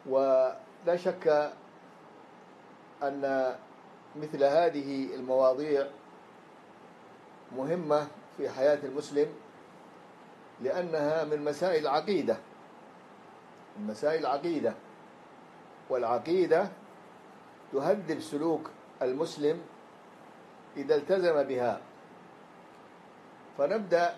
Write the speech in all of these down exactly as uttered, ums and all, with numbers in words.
ولا شك أن مثل هذه المواضيع مهمة في حياة المسلم، لأنها من مسائل العقيدة من مسائل العقيدة والعقيدة تهذب سلوك المسلم إذا التزم بها. فنبدأ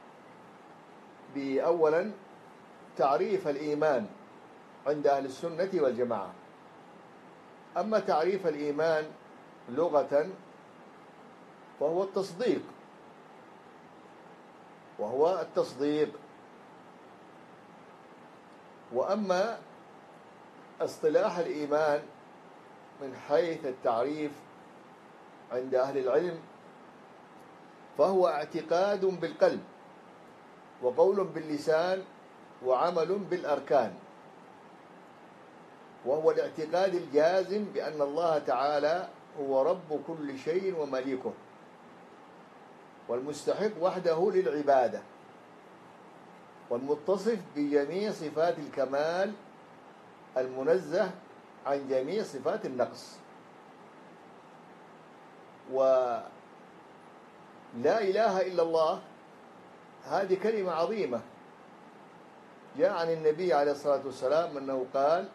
بأولا تعريف الإيمان عند أهل السنة والجماعة. أما تعريف الإيمان لغة فهو التصديق وهو التصديق وأما اصطلاح الإيمان من حيث التعريف عند أهل العلم فهو اعتقاد بالقلب وقول باللسان وعمل بالأركان، وهو الاعتقاد الجازم بأن الله تعالى هو رب كل شيء ومليكه والمستحق وحده للعبادة والمتصف بجميع صفات الكمال المنزه عن جميع صفات النقص. ولا إله إلا الله هذه كلمة عظيمة جاء عن النبي عليه الصلاة والسلام أنه قال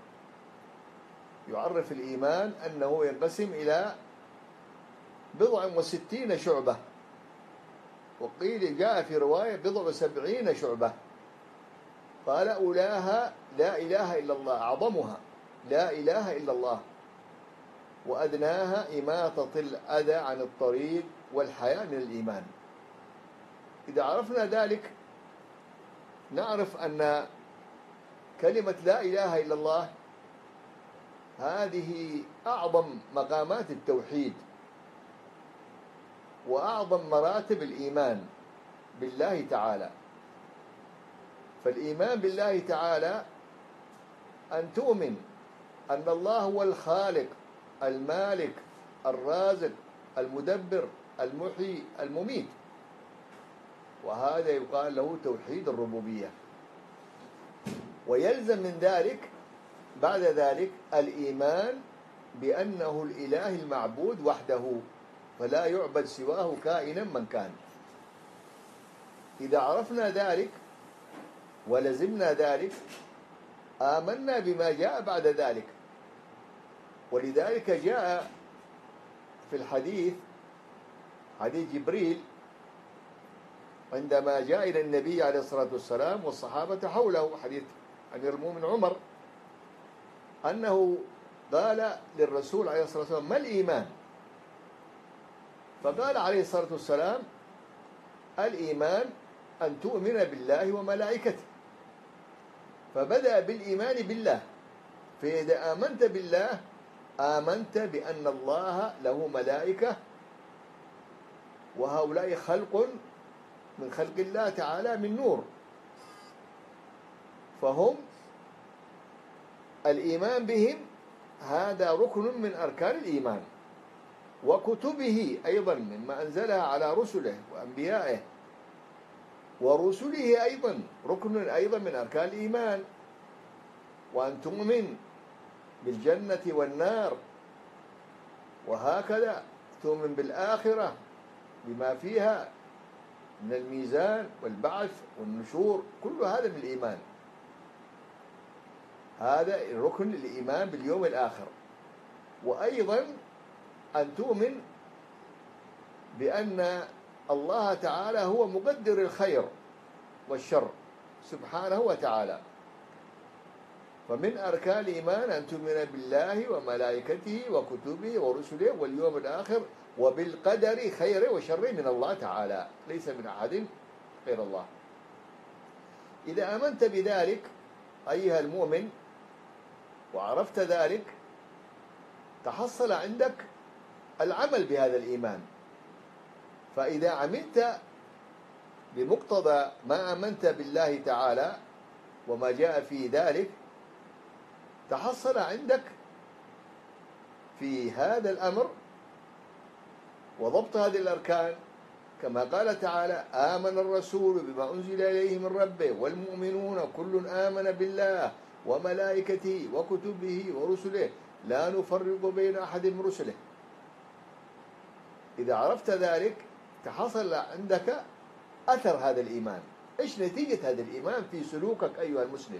يعرف الإيمان أنه ينقسم إلى بضع وستين شعبة، وقيل جاء في رواية بضع وسبعين شعبة. قال أولاها لا إله إلا الله، أعظمها لا إله إلا الله، وأدناها إماطة الأذى عن الطريق والحياء من الإيمان. إذا عرفنا ذلك نعرف أن كلمة لا إله إلا الله هذه أعظم مقامات التوحيد وأعظم مراتب الإيمان بالله تعالى. فالإيمان بالله تعالى أن تؤمن أن الله هو الخالق المالك الرازق المدبر المحيي المميت، وهذا يقال له توحيد الربوبية. ويلزم من ذلك بعد ذلك الإيمان بأنه الإله المعبود وحده فلا يعبد سواه كائنا من كان. إذا عرفنا ذلك ولزمنا ذلك آمنا بما جاء بعد ذلك. ولذلك جاء في الحديث حديث جبريل عندما جاء إلى النبي عليه الصلاة والسلام والصحابة حوله، حديث أمير المؤمنين عمر، أنه قال للرسول عليه الصلاة والسلام ما الإيمان؟ فقال عليه الصلاة والسلام الإيمان أن تؤمن بالله وملائكته. فبدأ بالإيمان بالله، فإذا آمنت بالله آمنت بأن الله له ملائكة وهؤلاء خلق من خلق الله تعالى من نور، فهم الإيمان بهم هذا ركن من أركان الإيمان، وكتبه أيضا مما أنزلها على رسله وأنبيائه، ورسله أيضا ركن أيضا من أركان الإيمان، وأن تؤمن بالجنة والنار، وهكذا تؤمن بالآخرة بما فيها من الميزان والبعث والنشور، كل هذا من الإيمان. هذا ركن الإيمان باليوم الآخر. وأيضا أن تؤمن بأن الله تعالى هو مقدر الخير والشر سبحانه وتعالى. فمن أركان الإيمان أن تؤمن بالله وملائكته وكتبه ورسله واليوم الآخر وبالقدر خير وشر من الله تعالى، ليس من أحد غير الله. إذا آمنت بذلك أيها المؤمن وعرفت ذلك تحصل عندك العمل بهذا الإيمان. فإذا عملت بمقتضى ما آمنت بالله تعالى وما جاء في ذلك تحصل عندك في هذا الأمر وضبط هذه الأركان، كما قال تعالى آمن الرسول بما أنزل إليه من ربه والمؤمنون كل آمن بالله وملائكته وكتبه ورسله لا نفرق بين أحد من رسله. إذا عرفت ذلك تحصل عندك أثر هذا الإيمان. إيش نتيجة هذا الإيمان في سلوكك أيها المسلم؟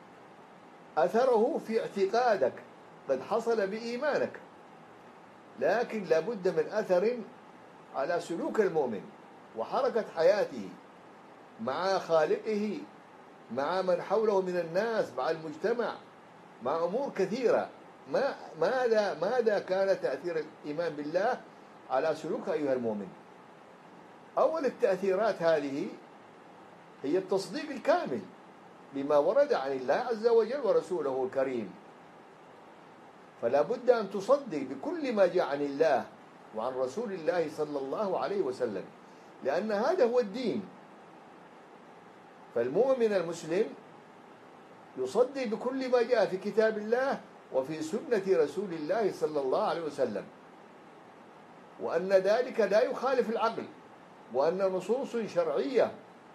أثره في اعتقادك قد حصل بإيمانك، لكن لابد من أثر على سلوك المؤمن وحركة حياته مع خالقه، مع من حوله من الناس، مع المجتمع، مع أمور كثيرة. ما ماذا ماذا كان تأثير الإيمان بالله على سلوك أيها المؤمن؟ أول التأثيرات هذه هي التصديق الكامل بما ورد عن الله عز وجل ورسوله الكريم. فلا بد أن تصدق بكل ما جاء عن الله وعن رسول الله صلى الله عليه وسلم، لأن هذا هو الدين. فالمؤمن المسلم يصدق بكل ما جاء في كتاب الله وفي سنة رسول الله صلى الله عليه وسلم، وأن ذلك لا يخالف العقل، وأن نصوص شرعية.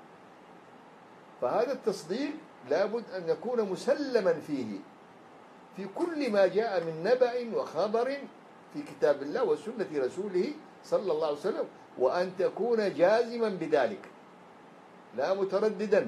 فهذا التصديق لابد أن يكون مسلما فيه في كل ما جاء من نبأ وخبر في كتاب الله وسنة رسوله صلى الله عليه وسلم، وأن تكون جازما بذلك لا مترددا.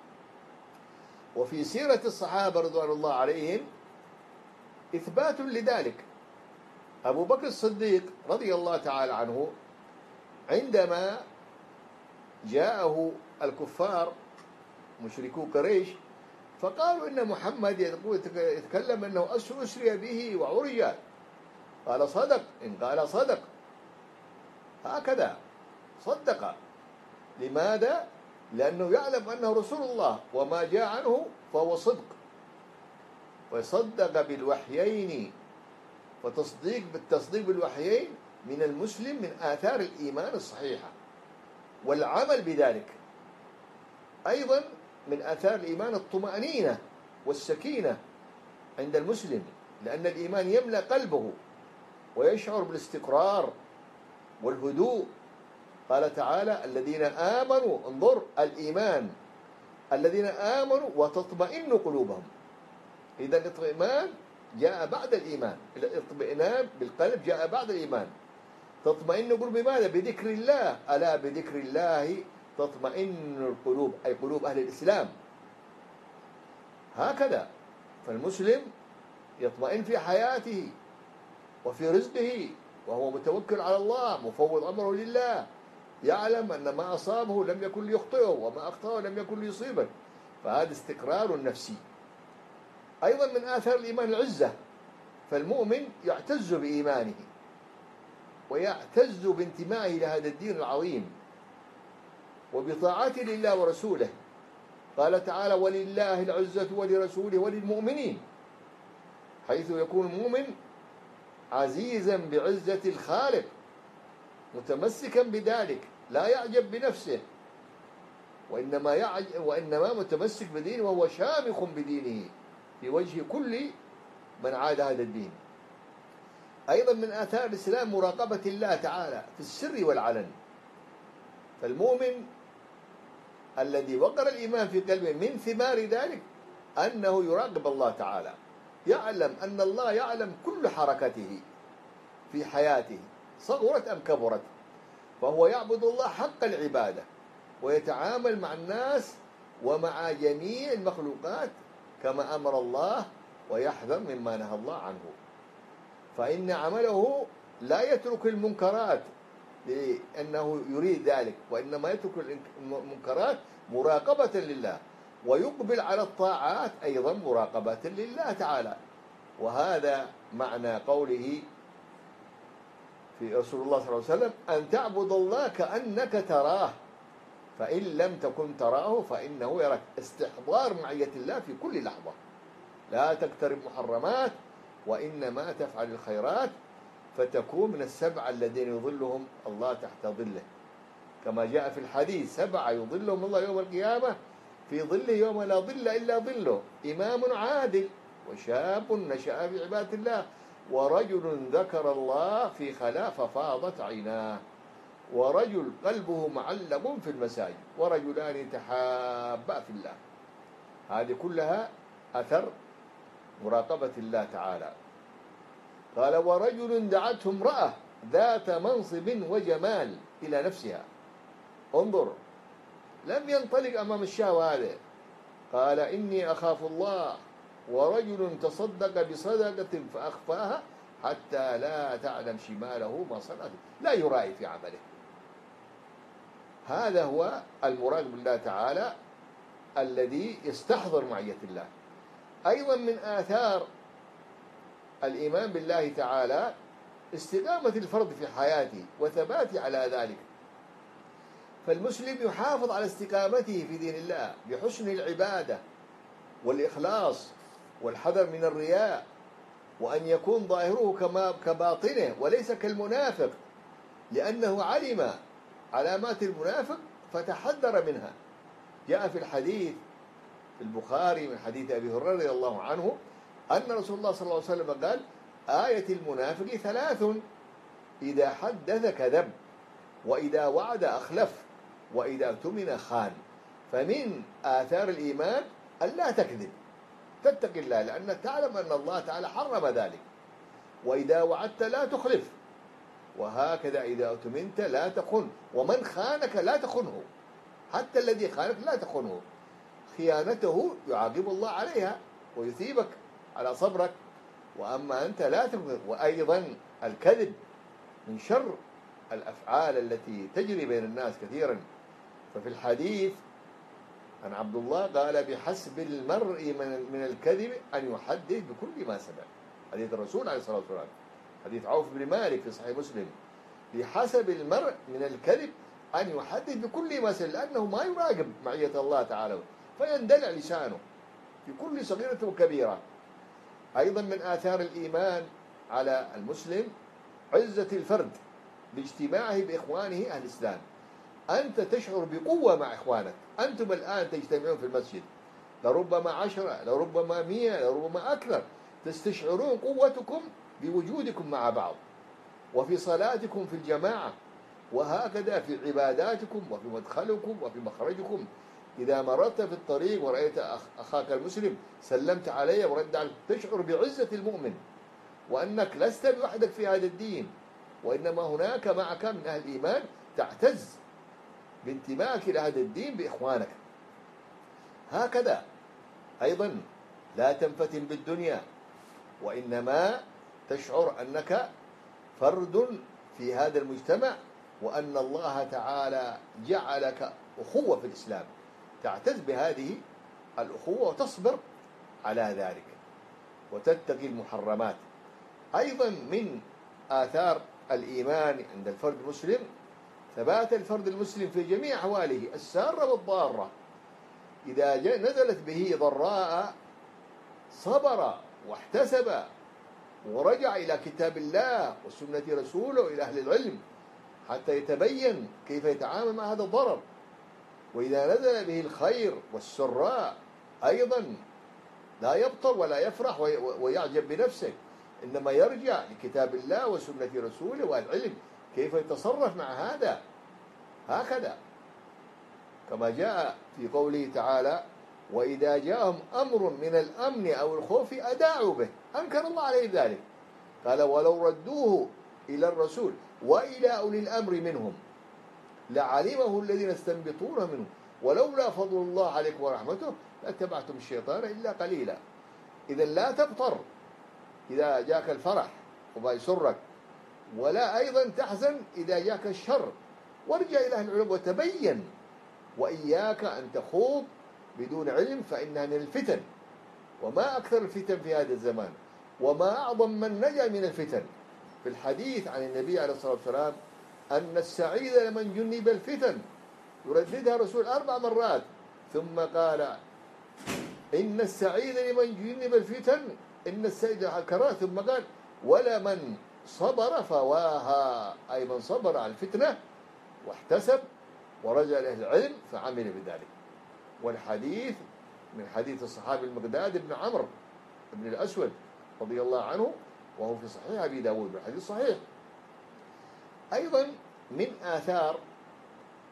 وفي سيرة الصحابة رضوان الله عليهم إثبات لذلك. أبو بكر الصديق رضي الله تعالى عنه عندما جاءه الكفار مشركو قريش فقالوا إن محمد يتكلم أنه أسري به وعرج، قال صدق، إن قال صدق، هكذا صدق. لماذا؟ لأنه يعلم أنه رسول الله وما جاء عنه فهو صدق، ويصدق بالوحيين. وتصديق بالتصديق بالوحيين من المسلم من آثار الإيمان الصحيحة، والعمل بذلك أيضا من آثار الإيمان الطمأنينة والسكينة عند المسلم، لأن الإيمان يملأ قلبه ويشعر بالاستقرار والهدوء. قال تعالى الذين آمنوا، انظر الإيمان، الذين آمنوا وتطمئن قلوبهم. إذا الاطمئنان جاء بعد الإيمان، الاطمئنان بالقلب جاء بعد الإيمان. تطمئن قلوب بماذا؟ بذكر الله، ألا بذكر الله تطمئن القلوب، أي قلوب أهل الإسلام. هكذا فالمسلم يطمئن في حياته وفي رزقه وهو متوكل على الله مفوض أمره لله، يعلم أن ما أصابه لم يكن ليخطئه وما أخطأه لم يكن ليصيبه. فهذا استقرار نفسي. أيضا من آثار الإيمان العزة، فالمؤمن يعتز بإيمانه ويعتز بانتمائه لهذا الدين العظيم وبطاعته لله ورسوله. قال تعالى ولله العزة ولرسوله وللمؤمنين، حيث يكون المؤمن عزيزا بعزة الخالق متمسكا بذلك، لا يعجب بنفسه، وإنما, يعجب وإنما متمسك بدينه وهو شامخ بدينه في وجه كل من عاد هذا الدين. أيضا من آثار الإسلام مراقبة الله تعالى في السر والعلن. فالمؤمن الذي وقر الإيمان في قلبه من ثمار ذلك أنه يراقب الله تعالى، يعلم أن الله يعلم كل حركته في حياته صغرت أم كبرت، فهو يعبد الله حق العبادة ويتعامل مع الناس ومع جميع المخلوقات كما أمر الله ويحذر مما نهى الله عنه. فإن عمله لا يترك المنكرات لأنه يريد ذلك، وإنما يترك المنكرات مراقبة لله، ويقبل على الطاعات أيضا مراقبة لله تعالى. وهذا معنى قوله في رسول الله صلى الله عليه وسلم أن تعبد الله كأنك تراه فإن لم تكن تراه فإنه يراك. استحضار معية الله في كل لحظة، لا تقترب محرمات وإنما تفعل الخيرات فتكون من السبعة الذين يظلهم الله تحت ظله، كما جاء في الحديث سبعة يظلهم الله يوم القيامة في ظله يوم لا ظل إلا ظله: إمام عادل، وشاب نشأ في عبادة الله، ورجل ذكر الله في خلاء ففاضت عيناه، ورجل قلبه معلق في المساجد، ورجلان تحابا في الله. هذه كلها أثر مراقبة الله تعالى. قال ورجل دعته امرأة ذات منصب وجمال إلى نفسها. انظر، لم ينطلق أمام الشهوة هذه، قال إني أخاف الله، ورجل تصدق بصدقة فأخفاها حتى لا تعلم شماله ما صنعت، لا يرائي في عمله. هذا هو المراد بالله تعالى الذي يستحضر معية الله. أيضا من آثار الإيمان بالله تعالى استقامة الفرد في حياته وثباته على ذلك. فالمسلم يحافظ على استقامته في دين الله بحسن العبادة والإخلاص والحذر من الرياء، وأن يكون ظاهره كما كباطنه وليس كالمنافق، لأنه علم علامات المنافق فتحذر منها. جاء في الحديث في البخاري من حديث أبي هريرة رضي الله عنه أن رسول الله صلى الله عليه وسلم قال آية المنافق ثلاث: إذا حدث كذب، وإذا وعد أخلف، وإذا اؤتمن خان. فمن آثار الإيمان أن لا تكذب، تتقي الله، لأنك تعلم أن الله تعالى حرم ذلك. وإذا وعدت لا تخلف، وهكذا إذا اؤتمنت لا تخن، ومن خانك لا تخنه، حتى الذي خانك لا تخنه. خيانته يعاقب الله عليها ويثيبك على صبرك، وأما أنت لا تكذب. وأيضا الكذب من شر الأفعال التي تجري بين الناس كثيرا. ففي الحديث عن عبد الله قال بحسب المرء من الكذب أن يحدث بكل ما سمع. حديث الرسول عليه الصلاة والسلام، حديث عوف بن مالك في صحيح مسلم. بحسب المرء من الكذب أن يحدث بكل ما سمع، لأنه ما يراقب معية الله تعالى فيندلع لسانه في كل صغيرة وكبيرة. أيضا من آثار الإيمان على المسلم عزة الفرد باجتماعه بإخوانه أهل الإسلام. أنت تشعر بقوة مع إخوانك. أنتم الآن تجتمعون في المسجد، لربما عشرة، لربما مئة، لربما أكثر، تستشعرون قوتكم بوجودكم مع بعض، وفي صلاتكم في الجماعة، وهكذا في عباداتكم وفي مدخلكم وفي مخرجكم. إذا مررت في الطريق ورأيت أخاك المسلم سلمت عليه ورد عليك، تشعر بعزة المؤمن، وأنك لست لوحدك في هذا الدين، وإنما هناك معك من أهل الإيمان، تعتز بانتمائك إلى هذا الدين بإخوانك. هكذا أيضا لا تنفتن بالدنيا، وإنما تشعر أنك فرد في هذا المجتمع، وأن الله تعالى جعلك أخوة في الإسلام، تعتز بهذه الأخوة وتصبر على ذلك وتتقي المحرمات. أيضا من آثار الإيمان عند الفرد المسلم ثبات الفرد المسلم في جميع أحواله السارة والضارة. إذا نزلت به ضراء صبر واحتسب ورجع إلى كتاب الله وسنة رسوله إلى أهل العلم حتى يتبين كيف يتعامل مع هذا الضرر. وإذا نزل به الخير والسراء أيضا لا يبطر ولا يفرح ويعجب بنفسه، إنما يرجع لكتاب الله وسنة رسوله والعلم كيف يتصرف مع هذا. هكذا كما جاء في قوله تعالى وإذا جاءهم أمر من الأمن أو الخوف أداعوا به، أنكر الله عليه ذلك. قال ولو ردوه إلى الرسول وإلى أولي الأمر منهم لعلمه الذين يستنبطونه منهم ولولا فضل الله عليكم ورحمته لاتبعتم الشيطان إلا قليلا. إذا لا تبطر إذا جاك الفرح وما يسرك، ولا أيضا تحزن إذا جاك الشر، وارجع إلى أهل العلم وتبين، وإياك أن تخوض بدون علم فإنها من الفتن. وما أكثر الفتن في هذا الزمان، وما أعظم من نجا من الفتن. في الحديث عن النبي عليه الصلاة والسلام أن السعيد لمن جنب الفتن، يرددها الرسول أربع مرات، ثم قال إن السعيد لمن جنب الفتن إن السعيد الكراه، ثم قال ولمن صبر فواها، أي من صبر على الفتنة واحتسب ورجع إلى العلم فعمل بذلك. والحديث من حديث الصحابي المقداد بن عمرو بن الأسود رضي الله عنه، وهو في صحيح أبي داود بالحديث صحيح. أيضا من آثار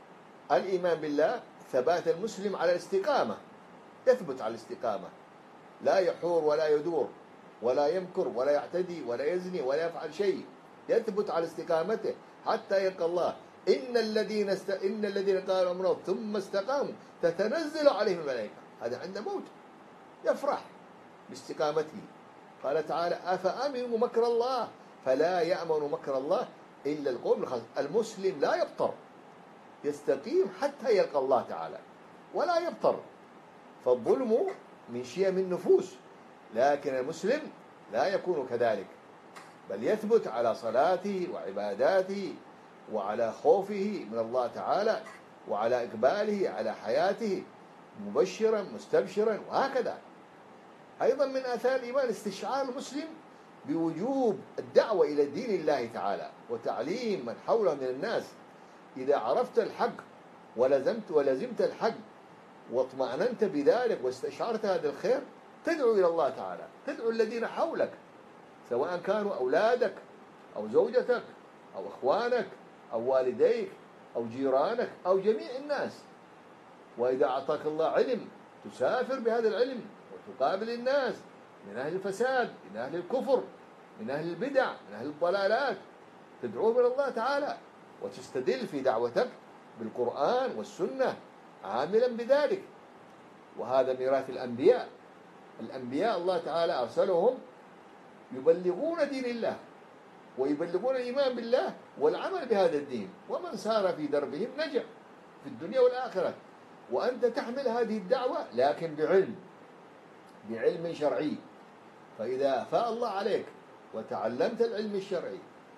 الإيمان بالله ثبات المسلم على الاستقامة، يثبت على الاستقامة لا يحور ولا يدور ولا يمكر ولا يعتدي ولا يزني ولا يفعل شيء، يثبت على استقامته حتى يلقى الله. إن الذين است... إن الذين قالوا أمرهم ثم استقاموا تتنزل عليهم الملائكة. هذا عند موت يفرح باستقامته. قال تعالى: أفأمنوا مكر الله فلا يأمن مكر الله إلا القوم الخاسرون. المسلم لا يبطر، يستقيم حتى يلقى الله تعالى ولا يبطر. فالظلم من شيم النفوس، لكن المسلم لا يكون كذلك، بل يثبت على صلاته وعباداته وعلى خوفه من الله تعالى وعلى إقباله على حياته مبشرا مستبشرا وهكذا. أيضا من آثار الإيمان استشعار المسلم بوجوب الدعوة إلى دين الله تعالى وتعليم من حوله من الناس. إذا عرفت الحق ولزمت ولزمت الحق واطمأننت بذلك واستشعرت هذا الخير، تدعو إلى الله تعالى، تدعو الذين حولك سواء كانوا أولادك أو زوجتك أو إخوانك أو والديك أو جيرانك أو جميع الناس. وإذا أعطاك الله علم تسافر بهذا العلم وتقابل الناس من أهل الفساد، من أهل الكفر، من أهل البدع، من أهل الضلالات، تدعوهم إلى الله تعالى وتستدل في دعوتك بالقرآن والسنة عاملا بذلك. وهذا ميراث الأنبياء. الأنبياء الله تعالى أرسلهم يبلغون دين الله ويبلغون الإيمان بالله والعمل بهذا الدين، ومن سار في دربهم نجح في الدنيا والآخرة. وأنت تحمل هذه الدعوة لكن بعلم، بعلم شرعي. فإذا أفاء الله عليك وتعلمت العلم الشرعي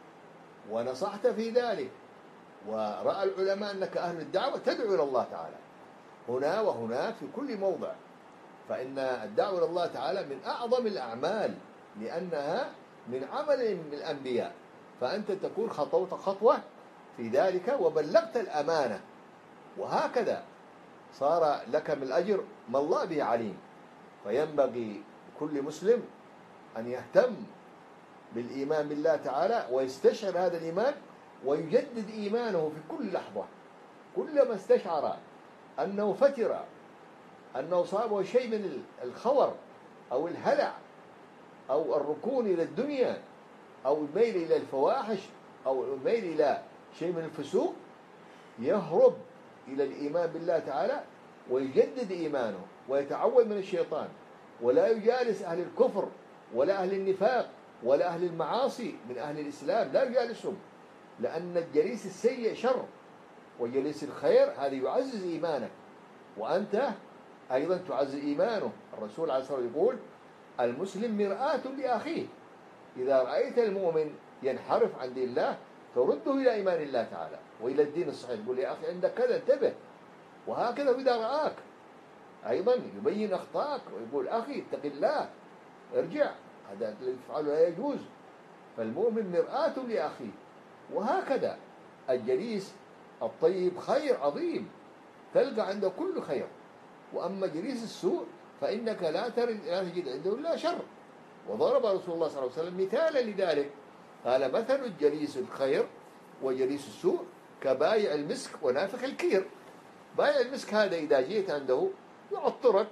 ونصحت في ذلك ورأى العلماء أنك أهل الدعوة، تدعو إلى الله تعالى هنا وهناك في كل موضع. فإن الدعوة إلى الله تعالى من أعظم الأعمال لأنها من عمل من الأنبياء. فأنت تكون خطوت خطوة في ذلك وبلغت الأمانة، وهكذا صار لك من الأجر ما الله به عليم. فينبغي كل مسلم أن يهتم بالإيمان بالله تعالى ويستشعر هذا الإيمان ويجدد إيمانه في كل لحظة. كلما استشعر أنه فتر، أنه صابه شيء من الخور أو الهلع أو الركون إلى الدنيا أو الميل إلى الفواحش أو الميل إلى شيء من الفسوق، يهرب إلى الإيمان بالله تعالى ويجدد إيمانه ويتعوذ من الشيطان، ولا يجالس أهل الكفر ولا أهل النفاق ولا أهل المعاصي من أهل الإسلام، لا يجالسهم، لأن الجليس السيء شر، وجليس الخير هذا يعزز إيمانك وأنت أيضا تعزز إيمانه. الرسول عليه الصلاة والسلام يقول: المسلم مرآة لأخيه. إذا رأيت المؤمن ينحرف عن دين الله ترده إلى إيمان الله تعالى وإلى الدين الصحيح، تقول: يا أخي عندك كذا انتبه. وهكذا إذا رآك أيضا يبين أخطاءك ويقول: أخي اتق الله ارجع، هذا الذي تفعله لا يجوز. فالمؤمن مرآة لأخيه. وهكذا الجليس الطيب خير عظيم، تلقى عنده كل خير. وأما جليس السوء فإنك لا تجد عنده إلا شر. وضرب رسول الله صلى الله عليه وسلم مثالا لذلك، قال: مثل الجليس الخير وجليس السوء كبايع المسك ونافخ الكير. بايع المسك هذا إذا جيت عنده يعطرك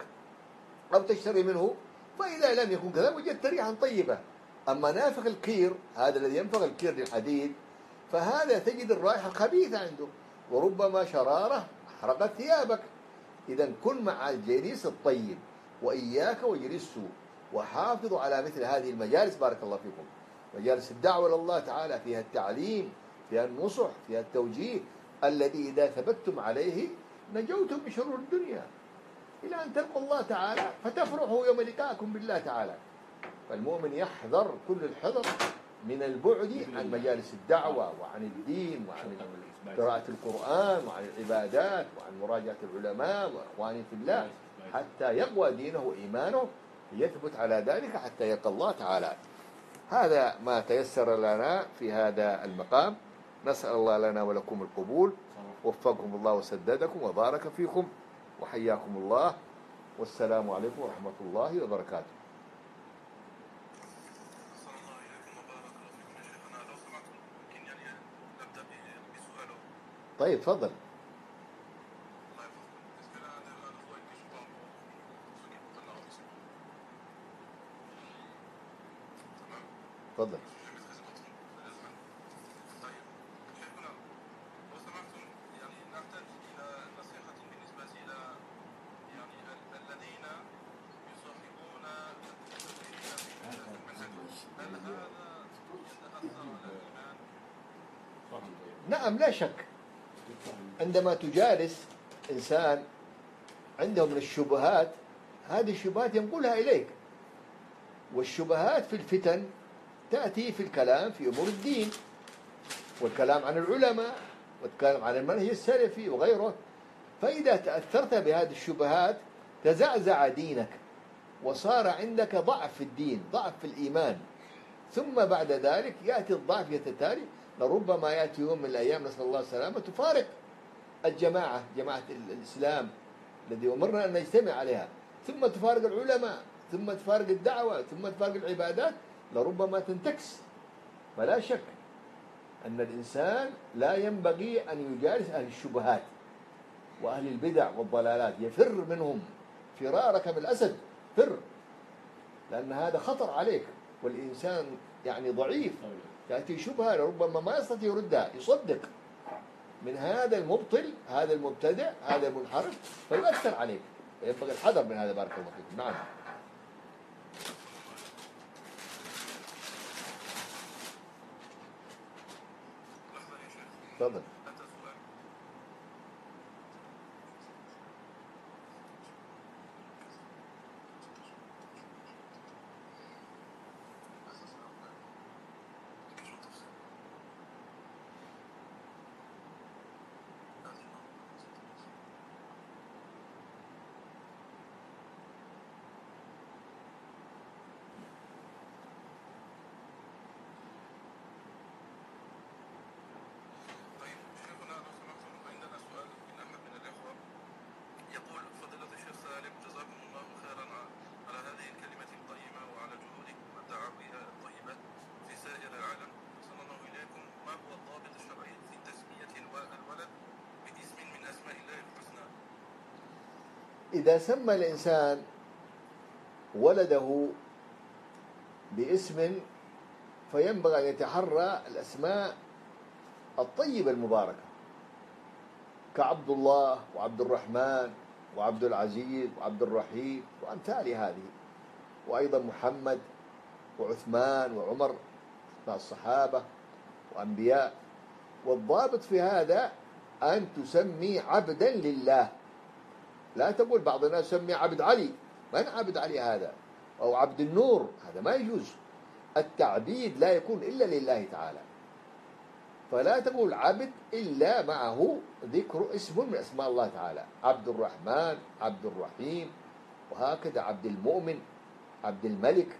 أو تشتري منه، فإذا لم يكن كذا وجدت ريحا طيبة. أما نافخ الكير هذا الذي ينفخ الكير للحديد، فهذا تجد الرائحة الخبيثة عنده وربما شرارة أحرقت ثيابك. إذا كن مع الجليس الطيب وإياك وجليس السوء، وحافظوا على مثل هذه المجالس. بارك الله فيكم. مجالس الدعوة إلى الله تعالى فيها التعليم، فيها النصح، فيها التوجيه، الذي إذا ثبتتم عليه نجوتم من شرور الدنيا إلى أن تلقوا الله تعالى فتفرحوا يوم لقائكم بالله تعالى. فالمؤمن يحذر كل الحذر من البعد عن مجالس الدعوة وعن الدين وعن قراءة القرآن وعن العبادات وعن مراجعة العلماء وإخواني في الله، حتى يقوى دينه وإيمانه، يثبت على ذلك حتى يلقى الله تعالى. هذا ما تيسر لنا في هذا المقام. نسأل الله لنا ولكم القبول. وفقكم الله وسددكم وبارك فيكم وحياكم الله، والسلام عليكم ورحمة الله وبركاته. طيب تفضل. تفضل. طيب شيخنا لو سمحتم يعني نحتاج إلى نصيحة بالنسبة إلى يعني الذين يصاحبون المتدينين في المنهج، هل هذا يتأثر على الإيمان؟ نعم لا شك، عندما تجالس إنسان عنده من الشبهات، هذه الشبهات ينقلها إليك، والشبهات في الفتن تأتي في الكلام في أمور الدين، والكلام عن العلماء، والكلام عن المنهج السلفي وغيره. فإذا تأثرت بهذه الشبهات تزعزع دينك، وصار عندك ضعف في الدين، ضعف في الإيمان، ثم بعد ذلك يأتي الضعف يتتالي، لربما يأتي يوم من الأيام نسأل الله السلامة تفارق الجماعة، جماعة الإسلام الذي أمرنا أن نجتمع عليها، ثم تفارق العلماء، ثم تفارق الدعوة، ثم تفارق العبادات، لربما تنتكس. فلا شك أن الإنسان لا ينبغي أن يجالس أهل الشبهات وأهل البدع والضلالات، يفر منهم فرارك من الأسد، فر، لأن هذا خطر عليك، والإنسان يعني ضعيف، تأتي شبهة لربما ما يستطيع يردها، يصدق من هذا المبطل، هذا المبتدع، هذا المنحرف، فيؤثر عليك، ينبغي الحذر من هذا. بارك الله فيكم. نعم. لحظة يا شيخ. تفضل. أنت سؤال. طيب شيخنا لو سمحتم عندنا سؤال من أحد من الإخوة، يقول فضيلة الشيخ سالم جزاكم الله خيرا على هذه الكلمة القيمة وعلى جهودكم الدعوية الطيبة في سائر العالم. أحسن الله إليكم، ما هو الضابط الشرعي في تسمية الولد باسم من أسماء الله الحسنى؟ إذا سمى الإنسان ولده باسم فينبغي أن يتحرى الأسماء الطيبة المباركة، كعبد الله وعبد الرحمن وعبد العزيز وعبد الرحيم وأمثال هذه، وأيضا محمد وعثمان وعمر، أسماء الصحابة وأنبياء. والضابط في هذا أن تسمي عبدا لله، لا تقول بعض الناس سمي عبد علي، من عبد علي هذا؟ أو عبد النور، هذا ما يجوز. التعبيد لا يكون إلا لله تعالى، فلا تقول عبد إلا معه ذكر اسم من أسماء الله تعالى، عبد الرحمن، عبد الرحيم، وهكذا عبد المؤمن، عبد الملك.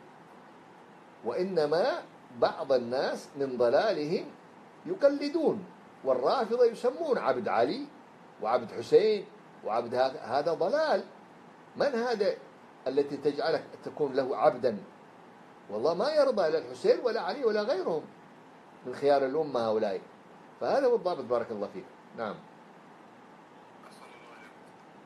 وإنما بعض الناس من ضلالهم يقلدون، والرافضة يسمون عبد علي وعبد حسين وعبد، هذا ضلال. من هذا التي تجعلك تكون له عبدا؟ والله ما يرضى لا الحسين ولا علي ولا غيرهم من خيار الأمة هؤلاء. فهذا هو الضابط. بارك الله فيك. نعم. أحسن الله إليكم.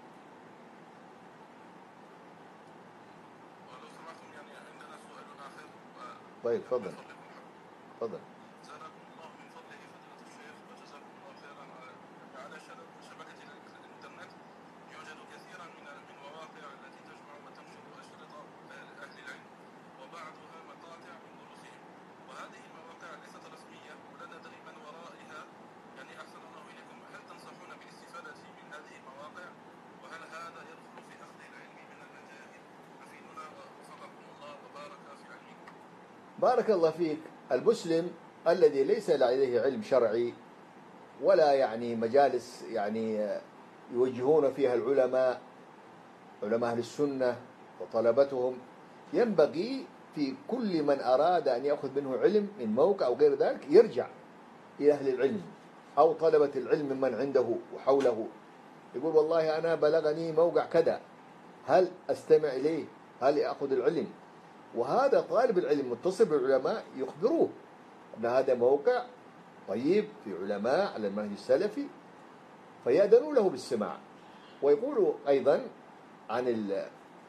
ولو سمحتم يعني عندنا سؤال آخر. طيب تفضل. تفضل. زادكم الله من فضله فضيلة الشيخ وجزاكم الله خيرا. على شبكة الإنترنت يوجد كثيرا من من مواقع التي تجمع وتنشر أشرطة أهل العلم وبعضها مقاطع من دروسهم، وهذه المواقع ليست رسمية ولا ندري من ورائها. يعني أحسن الله إليكم، هل تنصحون بالاستفادة من هذه المواقع؟ وهل هذا يدخل في أخذ العلم من المجاهل؟ أفيدونا وفقكم الله وبارك في علمكم. بارك الله فيك. المسلم الذي ليس لديه علم شرعي ولا يعني مجالس يعني يوجهون فيها العلماء، علماء أهل السنة وطلبتهم، ينبغي في كل من أراد أن يأخذ منه علم من موقع أو غير ذلك يرجع إلى أهل العلم أو طلبة العلم من عنده وحوله، يقول والله أنا بلغني موقع كذا، هل أستمع إليه؟ هل يأخذ العلم؟ وهذا طالب العلم متصل بالعلماء يخبروه أن هذا موقع طيب في علماء على المنهج السلفي، فيأذنوا له بالسماع. ويقولوا أيضا عن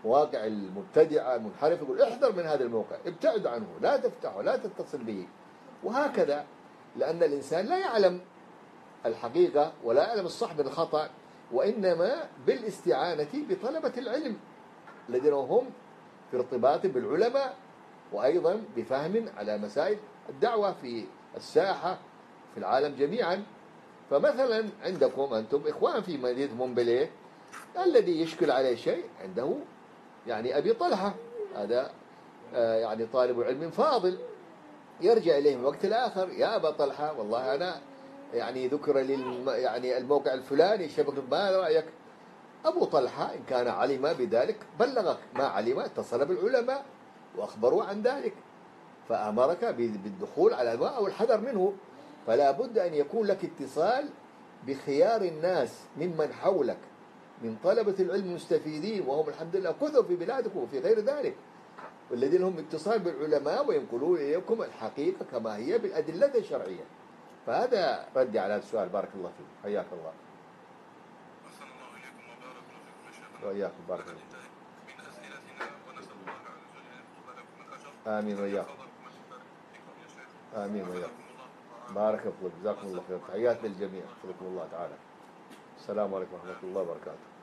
واقع المبتدعة المنحرف، يقول احذر من هذا الموقع، ابتعد عنه، لا تفتحه، لا تتصل به، وهكذا. لأن الإنسان لا يعلم الحقيقة ولا يعلم الصح من الخطأ، وإنما بالاستعانة بطلبة العلم الذين هم في ارتباط بالعلماء، وأيضا بفهم على مسائل الدعوة في الساحة في العالم جميعا. فمثلا عندكم أنتم إخوان في مدينة مونبليه، الذي يشكل عليه شيء عنده يعني أبي طلحة، هذا يعني طالب علم فاضل، يرجع إليه من وقت الآخر، يا أبا طلحة والله أنا يعني ذكر لي يعني الموقع الفلاني شبكة، ما رأيك؟ أبو طلحة إن كان علم بذلك بلغك، ما علم اتصل بالعلماء وأخبروا عن ذلك، فأمرك بالدخول على الماء أو الحذر منه. فلا بد أن يكون لك اتصال بخيار الناس ممن حولك من طلبة العلم المستفيدين، وهم الحمد لله كثر في بلادكم وفي غير ذلك، والذين هم اتصال بالعلماء وينقلون إليكم الحقيقة كما هي بالأدلة الشرعية. فهذا ردي على هذا السؤال. بارك الله فيك، حياك الله. أحسن الله إليكم وبارك الله فيكم يا شيخنا. وإياكم، بارك الله. انتهت من أسئلتنا، ونسأل الله عز وجل أن يكتب لكم الأجر. آمين وإياكم. آمين وإياكم. بارك الله، جزاكم الله خير. تحيات للجميع، حفظكم الله تعالى. السلام عليكم ورحمة الله وبركاته.